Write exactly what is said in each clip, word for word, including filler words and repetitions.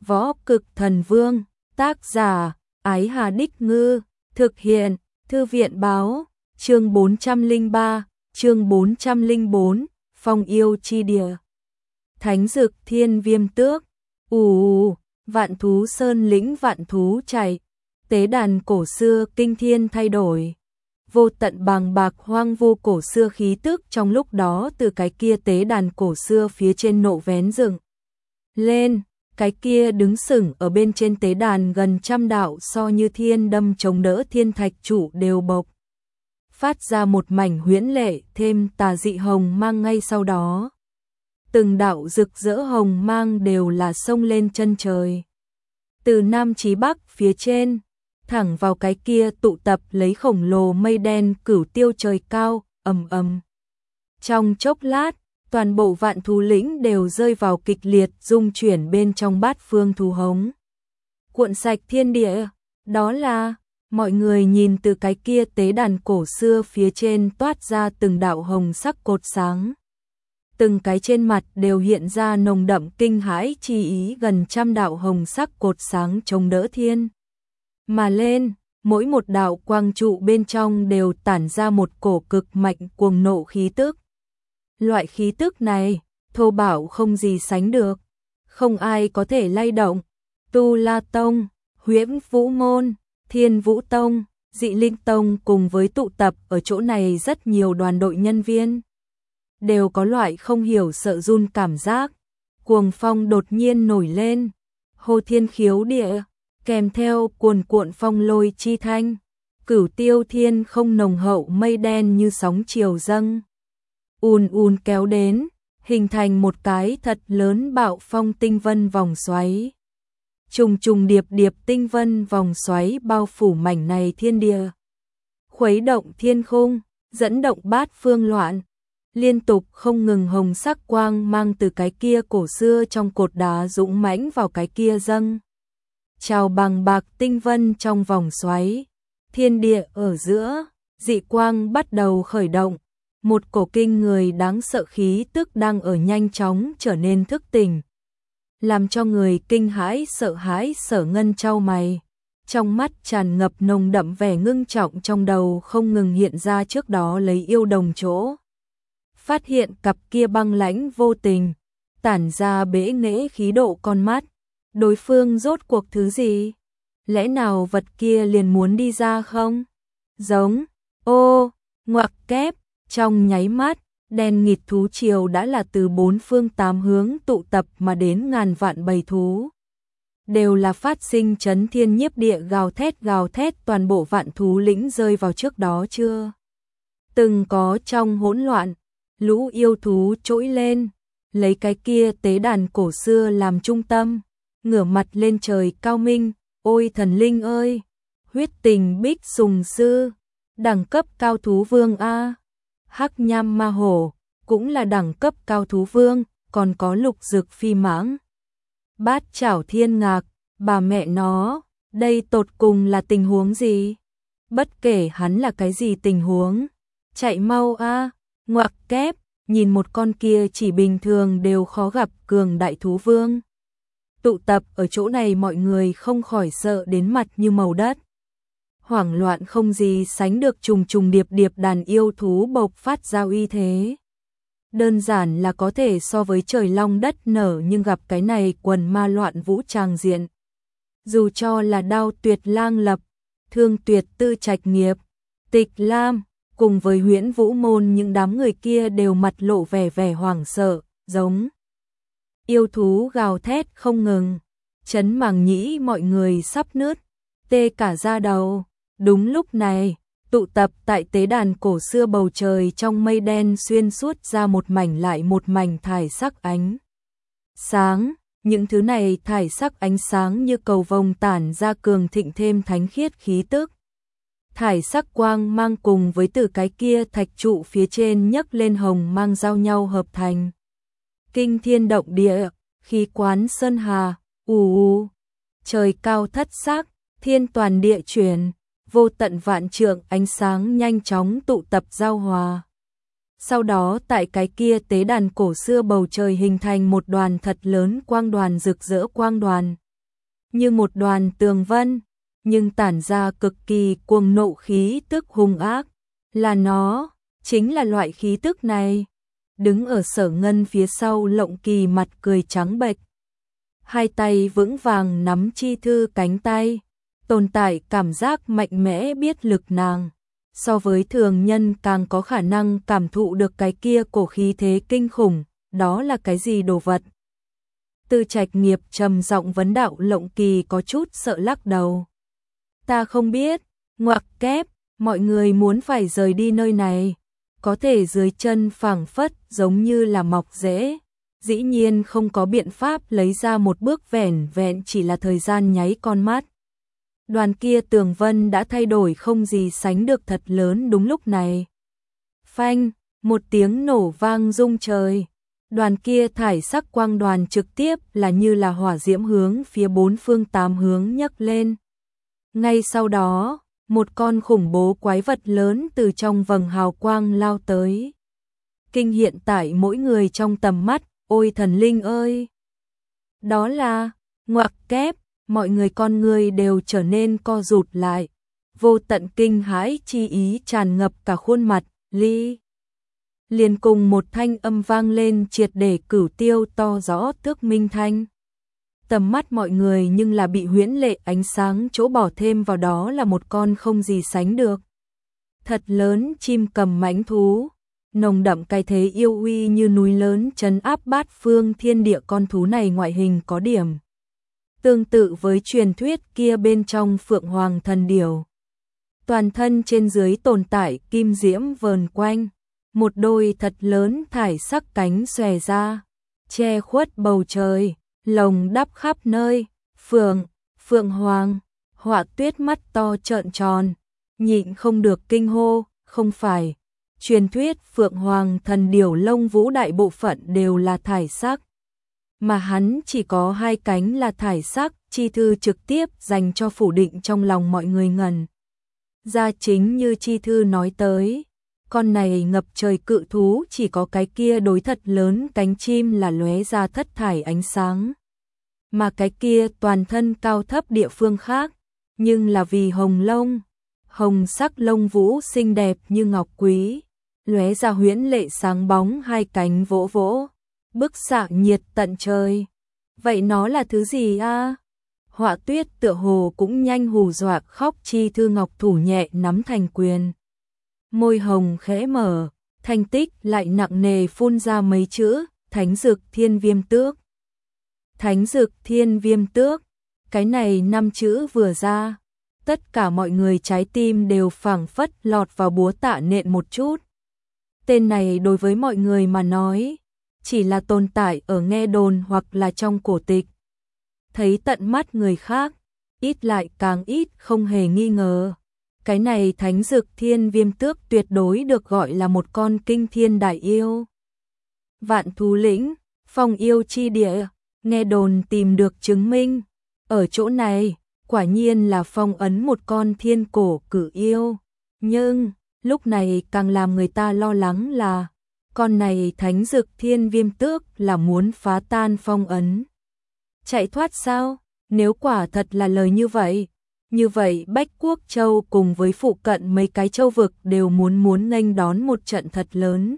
Võ Cực Thần Vương, tác giả, Ái Hà Đích Ngư, thực hiện, Thư viện Báo, chương bốn trăm lẻ ba, chương bốn trăm lẻ bốn, Phong Yêu Chi Địa. Thánh Dực Thiên Viêm Tước, ù, vạn thú sơn lĩnh vạn thú chạy, tế đàn cổ xưa kinh thiên thay đổi. Vô tận bàng bạc hoang vu cổ xưa khí tức trong lúc đó từ cái kia tế đàn cổ xưa phía trên nộ vén dựng lên, cái kia đứng sừng ở bên trên tế đàn gần trăm đạo so như thiên đâm chống đỡ thiên thạch trụ đều bộc phát ra một mảnh huyễn lệ thêm tà dị hồng mang ngay sau đó. Từng đạo rực rỡ hồng mang đều là sông lên chân trời. Từ Nam chí Bắc phía trên, thẳng vào cái kia tụ tập lấy khổng lồ mây đen cửu tiêu trời cao, ầm ầm. Trong chốc lát, toàn bộ vạn thú lĩnh đều rơi vào kịch liệt rung chuyển bên trong bát phương thú hống. Cuộn sạch thiên địa, đó là, mọi người nhìn từ cái kia tế đàn cổ xưa phía trên toát ra từng đạo hồng sắc cột sáng. Từng cái trên mặt đều hiện ra nồng đậm kinh hãi chi ý gần trăm đạo hồng sắc cột sáng chống đỡ thiên. Mà lên, mỗi một đạo quang trụ bên trong đều tản ra một cổ cực mạnh cuồng nộ khí tức. Loại khí tức này, thô bạo không gì sánh được, không ai có thể lay động. Tu La Tông, Huyễn Vũ Môn, Thiên Vũ Tông, Dị Linh Tông cùng với tụ tập ở chỗ này rất nhiều đoàn đội nhân viên đều có loại không hiểu sợ run cảm giác. Cuồng phong đột nhiên nổi lên, hô thiên khiếu địa, kèm theo cuồn cuộn phong lôi chi thanh, cửu tiêu thiên không nồng hậu mây đen như sóng chiều dâng ùn ùn kéo đến, hình thành một cái thật lớn bạo phong tinh vân vòng xoáy. Trùng trùng điệp điệp tinh vân vòng xoáy bao phủ mảnh này thiên địa, khuấy động thiên khung, dẫn động bát phương loạn. Liên tục không ngừng hồng sắc quang mang từ cái kia cổ xưa trong cột đá dũng mãnh vào cái kia dâng trào bằng bạc tinh vân trong vòng xoáy. Thiên địa ở giữa, dị quang bắt đầu khởi động, một cổ kinh người đáng sợ khí tức đang ở nhanh chóng trở nên thức tỉnh, làm cho người kinh hãi sợ hãi. Sở Ngân chau mày, trong mắt tràn ngập nồng đậm vẻ ngưng trọng, trong đầu không ngừng hiện ra trước đó lấy yêu đồng chỗ phát hiện cặp kia băng lãnh vô tình, tản ra bẽ nghễ khí độ con mắt. Đối phương rốt cuộc thứ gì? Lẽ nào vật kia liền muốn đi ra không? Giống, ô, ngoặc kép, trong nháy mắt, đen nghịt thú triều đã là từ bốn phương tám hướng tụ tập mà đến ngàn vạn bầy thú. Đều là phát sinh chấn thiên nhiếp địa gào thét gào thét, toàn bộ vạn thú lĩnh rơi vào trước đó chưa từng có trong hỗn loạn. Lũ yêu thú trỗi lên, lấy cái kia tế đàn cổ xưa làm trung tâm, ngửa mặt lên trời cao minh, ôi thần linh ơi, huyết tình bích sùng sư, đẳng cấp cao thú vương a. Hắc nham ma hổ, cũng là đẳng cấp cao thú vương, còn có lục dực phi mãng. Bát chảo thiên ngạc, bà mẹ nó, đây tột cùng là tình huống gì? Bất kể hắn là cái gì tình huống, chạy mau a. Ngoặc kép, nhìn một con kia chỉ bình thường đều khó gặp cường đại thú vương. Tụ tập ở chỗ này mọi người không khỏi sợ đến mặt như màu đất. Hoảng loạn không gì sánh được, trùng trùng điệp điệp đàn yêu thú bộc phát ra uy thế. Đơn giản là có thể so với trời long đất nở, nhưng gặp cái này quần ma loạn vũ tràng diện. Dù cho là Đao Tuyệt Lang Lập, Thương Tuyệt Tư Trạch Nghiệp, Tịch Lam, cùng với Huyễn Vũ Môn, những đám người kia đều mặt lộ vẻ vẻ hoảng sợ, giống yêu thú gào thét không ngừng, chấn màng nhĩ mọi người sắp nứt, tê cả da đầu. Đúng lúc này, tụ tập tại tế đàn cổ xưa bầu trời trong mây đen xuyên suốt ra một mảnh lại một mảnh thải sắc ánh sáng. Những thứ này thải sắc ánh sáng như cầu vồng tản ra cường thịnh thêm thánh khiết khí tức. Thải sắc quang mang cùng với từ cái kia thạch trụ phía trên nhấc lên hồng mang giao nhau hợp thành kinh thiên động địa, khí quán sơn hà, ù ù, trời cao thất sắc, thiên toàn địa chuyển, vô tận vạn trượng ánh sáng nhanh chóng tụ tập giao hòa. Sau đó tại cái kia tế đàn cổ xưa bầu trời hình thành một đoàn thật lớn quang đoàn rực rỡ quang đoàn, như một đoàn tường vân, nhưng tản ra cực kỳ cuồng nộ khí tức hung ác, là nó, chính là loại khí tức này. Đứng ở Sở Ngân phía sau Lộng Kỳ mặt cười trắng bệch, hai tay vững vàng nắm chi thư cánh tay, tồn tại cảm giác mạnh mẽ biết lực nàng. So với thường nhân càng có khả năng cảm thụ được cái kia cổ khí thế kinh khủng, đó là cái gì đồ vật? Tư Trạch Nghiệp trầm giọng vấn đạo. Lộng Kỳ có chút sợ lắc đầu. Ta không biết, ngoặc kép, mọi người muốn phải rời đi nơi này, có thể dưới chân phảng phất giống như là mọc rễ, dĩ nhiên không có biện pháp lấy ra một bước, vẻn vẹn chỉ là thời gian nháy con mắt. Đoàn kia tường vân đã thay đổi không gì sánh được thật lớn đúng lúc này. Phanh, một tiếng nổ vang rung trời. Đoàn kia thải sắc quang đoàn trực tiếp là như là hỏa diễm hướng phía bốn phương tám hướng nhấc lên. Ngay sau đó, một con khủng bố quái vật lớn từ trong vầng hào quang lao tới. Kinh hiện tại mỗi người trong tầm mắt, ôi thần linh ơi! Đó là, ngoặc kép, mọi người con người đều trở nên co rụt lại. Vô tận kinh hãi chi ý tràn ngập cả khuôn mặt, ly. Liền cùng một thanh âm vang lên triệt để cửu tiêu to rõ tước minh thanh. Tầm mắt mọi người nhưng là bị huyễn lệ ánh sáng chỗ bỏ thêm vào, đó là một con không gì sánh được. Thật lớn chim cầm mãnh thú, nồng đậm cái thế yêu uy như núi lớn trấn áp bát phương thiên địa. Con thú này ngoại hình có điểm tương tự với truyền thuyết kia bên trong Phượng Hoàng thần điểu. Toàn thân trên dưới tồn tại kim diễm vờn quanh, một đôi thật lớn thải sắc cánh xòe ra, che khuất bầu trời, lồng đắp khắp nơi. Phượng, Phượng Hoàng, Họa Tuyết mắt to trợn tròn, nhịn không được kinh hô, không phải, truyền thuyết Phượng Hoàng thần điểu lông vũ đại bộ phận đều là thải sắc, mà hắn chỉ có hai cánh là thải sắc. Chi thư trực tiếp dành cho phủ định trong lòng mọi người ngần. Ra chính như chi thư nói tới, con này ngập trời cự thú chỉ có cái kia đối thật lớn cánh chim là lóe ra thất thải ánh sáng, mà cái kia toàn thân cao thấp địa phương khác, nhưng là vì hồng lông, hồng sắc lông vũ xinh đẹp như ngọc quý, lóe ra huyễn lệ sáng bóng, hai cánh vỗ vỗ, bức xạ nhiệt tận trời. Vậy nó là thứ gì a? Họa Tuyết tựa hồ cũng nhanh hù dọa khóc. Chi thư ngọc thủ nhẹ nắm thành quyền, môi hồng khẽ mở, thanh tích lại nặng nề phun ra mấy chữ, Thánh Dực Thiên Viêm Tước. Thánh Dực Thiên Viêm Tước, cái này năm chữ vừa ra, tất cả mọi người trái tim đều phảng phất lọt vào búa tạ nện một chút. Tên này đối với mọi người mà nói, chỉ là tồn tại ở nghe đồn hoặc là trong cổ tịch. Thấy tận mắt người khác, ít lại càng ít, không hề nghi ngờ. Cái này Thánh Dực Thiên Viêm Tước tuyệt đối được gọi là một con kinh thiên đại yêu. Vạn thú lĩnh, phong yêu chi địa, nghe đồn tìm được chứng minh. Ở chỗ này, quả nhiên là phong ấn một con thiên cổ cử yêu. Nhưng, lúc này càng làm người ta lo lắng là, con này Thánh Dực Thiên Viêm Tước là muốn phá tan phong ấn. Chạy thoát sao? Nếu quả thật là lời như vậy, như vậy Bách Quốc Châu cùng với phụ cận mấy cái châu vực đều muốn muốn nghênh đón một trận thật lớn.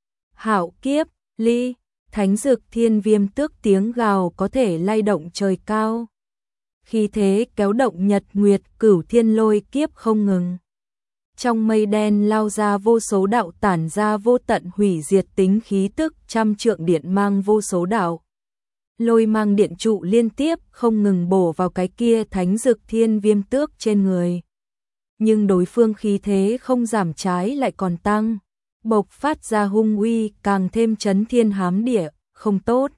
Hạo kiếp, ly, Thánh Dực Thiên Viêm Tước tiếng gào có thể lay động trời cao. Khi thế kéo động nhật nguyệt cửu thiên lôi kiếp không ngừng. Trong mây đen lao ra vô số đạo tản ra vô tận hủy diệt tính khí tức, trăm trượng điện mang vô số đạo. Lôi mang điện trụ liên tiếp không ngừng bổ vào cái kia Thánh Dực Thiên Viêm Tước trên người. Nhưng đối phương khí thế không giảm, trái lại còn tăng, bộc phát ra hung uy càng thêm chấn thiên hám địa, không tốt.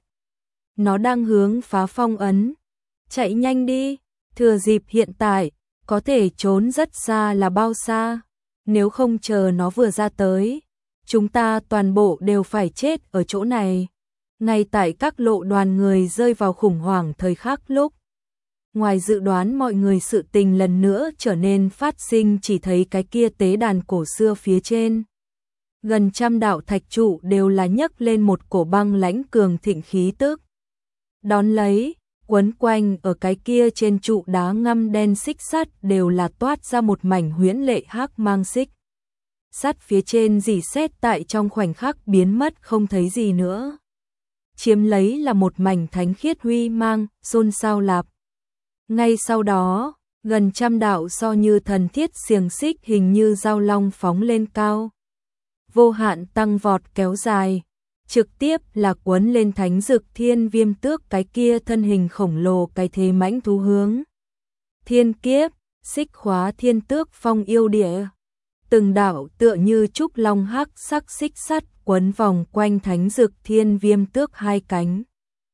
Nó đang hướng phá phong ấn. Chạy nhanh đi, thừa dịp hiện tại, có thể trốn rất xa là bao xa. Nếu không chờ nó vừa ra tới, chúng ta toàn bộ đều phải chết ở chỗ này. Ngay tại các lộ đoàn người rơi vào khủng hoảng thời khắc lúc, ngoài dự đoán mọi người, sự tình lần nữa trở nên phát sinh. Chỉ thấy cái kia tế đàn cổ xưa phía trên, gần trăm đạo thạch trụ đều là nhấc lên một cổ băng lãnh cường thịnh khí tức. Đón lấy, quấn quanh ở cái kia trên trụ đá ngăm đen xích sắt đều là toát ra một mảnh huyễn lệ hắc mang xích sắt phía trên rỉ sét tại trong khoảnh khắc biến mất không thấy gì nữa. Chiếm lấy là một mảnh thánh khiết huy mang, xôn xao lạp. Ngay sau đó, gần trăm đạo so như thần thiết xiềng xích hình như dao long phóng lên cao. Vô hạn tăng vọt kéo dài, trực tiếp là quấn lên thánh dực thiên viêm tước cái kia thân hình khổng lồ cái thế mãnh thú hướng. Thiên kiếp, xích khóa thiên tước phong yêu địa. Từng đạo tựa như trúc long hắc sắc xích sắt quấn vòng quanh thánh dực thiên viêm tước hai cánh.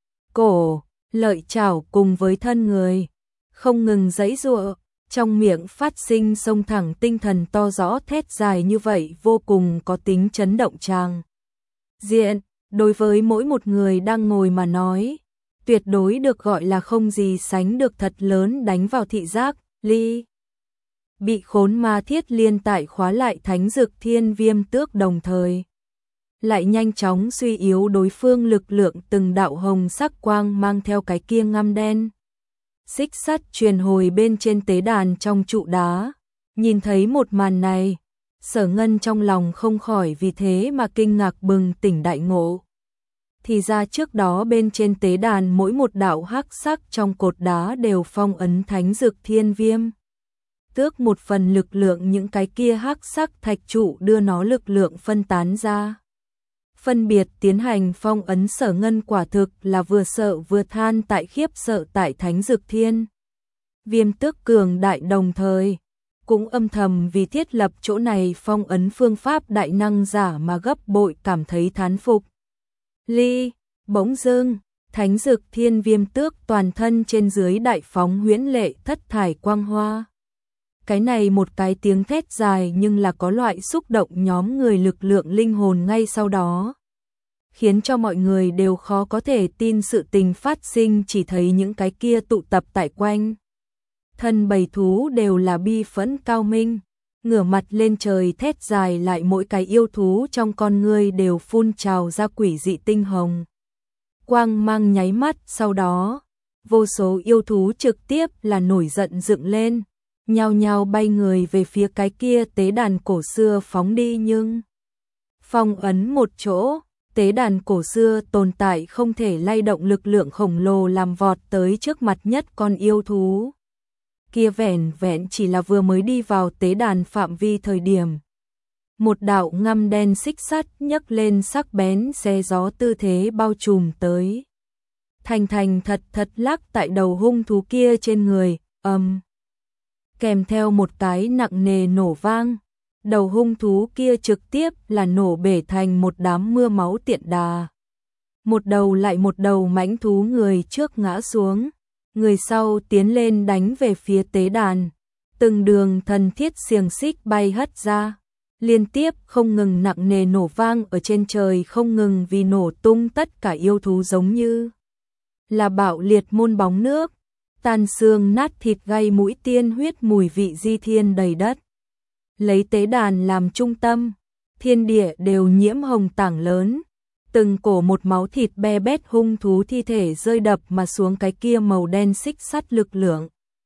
Cổ, lợi chảo cùng với thân người, không ngừng giãy giụa, trong miệng phát sinh sông thẳng tinh thần to rõ thét dài như vậy vô cùng có tính chấn động tràng. Diện, đối với mỗi một người đang ngồi mà nói, tuyệt đối được gọi là không gì sánh được thật lớn đánh vào thị giác, ly. Bị khốn ma thiết liên tại khóa lại thánh dực thiên viêm tước đồng thời. Lại nhanh chóng suy yếu đối phương lực lượng từng đạo hồng sắc quang mang theo cái kia ngăm đen. Xích sắt truyền hồi bên trên tế đàn trong trụ đá. Nhìn thấy một màn này, Sở Ngân trong lòng không khỏi vì thế mà kinh ngạc bừng tỉnh đại ngộ. Thì ra trước đó bên trên tế đàn mỗi một đạo hắc sắc trong cột đá đều phong ấn thánh dực thiên viêm. Tước một phần lực lượng những cái kia hắc sắc thạch trụ đưa nó lực lượng phân tán ra. Phân biệt tiến hành phong ấn Sở Ngân quả thực là vừa sợ vừa than tại khiếp sợ tại thánh dực thiên. Viêm tước cường đại đồng thời, cũng âm thầm vì thiết lập chỗ này phong ấn phương pháp đại năng giả mà gấp bội cảm thấy thán phục. Ly, bỗng dưng, thánh dực thiên viêm tước toàn thân trên dưới đại phóng huyễn lệ thất thải quang hoa. Cái này một cái tiếng thét dài nhưng là có loại xúc động nhóm người lực lượng linh hồn ngay sau đó. Khiến cho mọi người đều khó có thể tin sự tình phát sinh chỉ thấy những cái kia tụ tập tại quanh. Thân bầy thú đều là bi phẫn cao minh, ngửa mặt lên trời thét dài lại mỗi cái yêu thú trong con ngươi đều phun trào ra quỷ dị tinh hồng. Quang mang nháy mắt sau đó, vô số yêu thú trực tiếp là nổi giận dựng lên. Nhao nhao bay người về phía cái kia tế đàn cổ xưa phóng đi nhưng phong ấn một chỗ, tế đàn cổ xưa tồn tại không thể lay động lực lượng khổng lồ làm vọt tới trước mặt nhất con yêu thú. Kia vẻn vẹn chỉ là vừa mới đi vào tế đàn phạm vi thời điểm. Một đạo ngăm đen xích sắt nhấc lên sắc bén xé gió tư thế bao trùm tới. Thành thành thật thật lắc tại đầu hung thú kia trên người, âm. Um. Kèm theo một cái nặng nề nổ vang, đầu hung thú kia trực tiếp là nổ bể thành một đám mưa máu tiện đà. Một đầu lại một đầu mãnh thú người trước ngã xuống, người sau tiến lên đánh về phía tế đàn. Từng đường thần thiết xiềng xích bay hất ra, liên tiếp không ngừng nặng nề nổ vang ở trên trời không ngừng vì nổ tung tất cả yêu thú giống như là bạo liệt môn bóng nước. Tan xương nát thịt gây mũi tiên huyết mùi vị di thiên đầy đất. Lấy tế đàn làm trung tâm, thiên địa đều nhiễm hồng tảng lớn. Từng cổ một máu thịt be bét hung thú thi thể rơi đập mà xuống cái kia màu đen xích sắt lực lượng.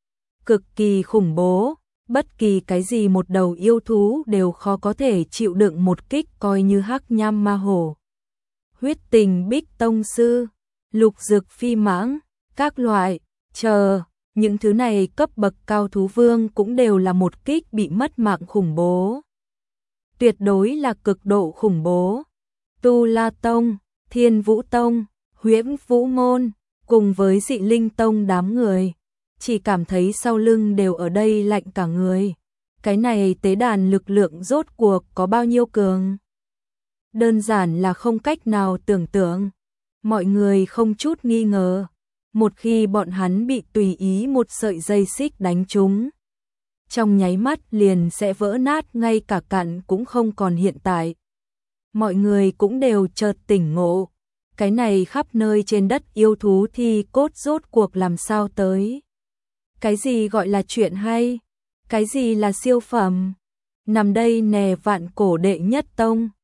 Cực kỳ khủng bố, bất kỳ cái gì một đầu yêu thú đều khó có thể chịu đựng một kích coi như hắc nham ma hổ. Huyết tình bích tông sư, lục dực phi mãng, các loại. Chờ, những thứ này cấp bậc cao thú vương cũng đều là một kích bị mất mạng khủng bố. Tuyệt đối là cực độ khủng bố. Tu La Tông, Thiên Vũ Tông, Huyễn Vũ Môn, cùng với Dị Linh Tông đám người, chỉ cảm thấy sau lưng đều ở đây lạnh cả người. Cái này tế đàn lực lượng rốt cuộc có bao nhiêu cường? Đơn giản là không cách nào tưởng tượng. Mọi người không chút nghi ngờ. Một khi bọn hắn bị tùy ý một sợi dây xích đánh trúng, trong nháy mắt liền sẽ vỡ nát ngay cả cặn cũng không còn hiện tại. Mọi người cũng đều chợt tỉnh ngộ, cái này khắp nơi trên đất yêu thú thì cốt rốt cuộc làm sao tới. Cái gì gọi là chuyện hay, cái gì là siêu phẩm, nằm đây nè vạn cổ đệ nhất tông.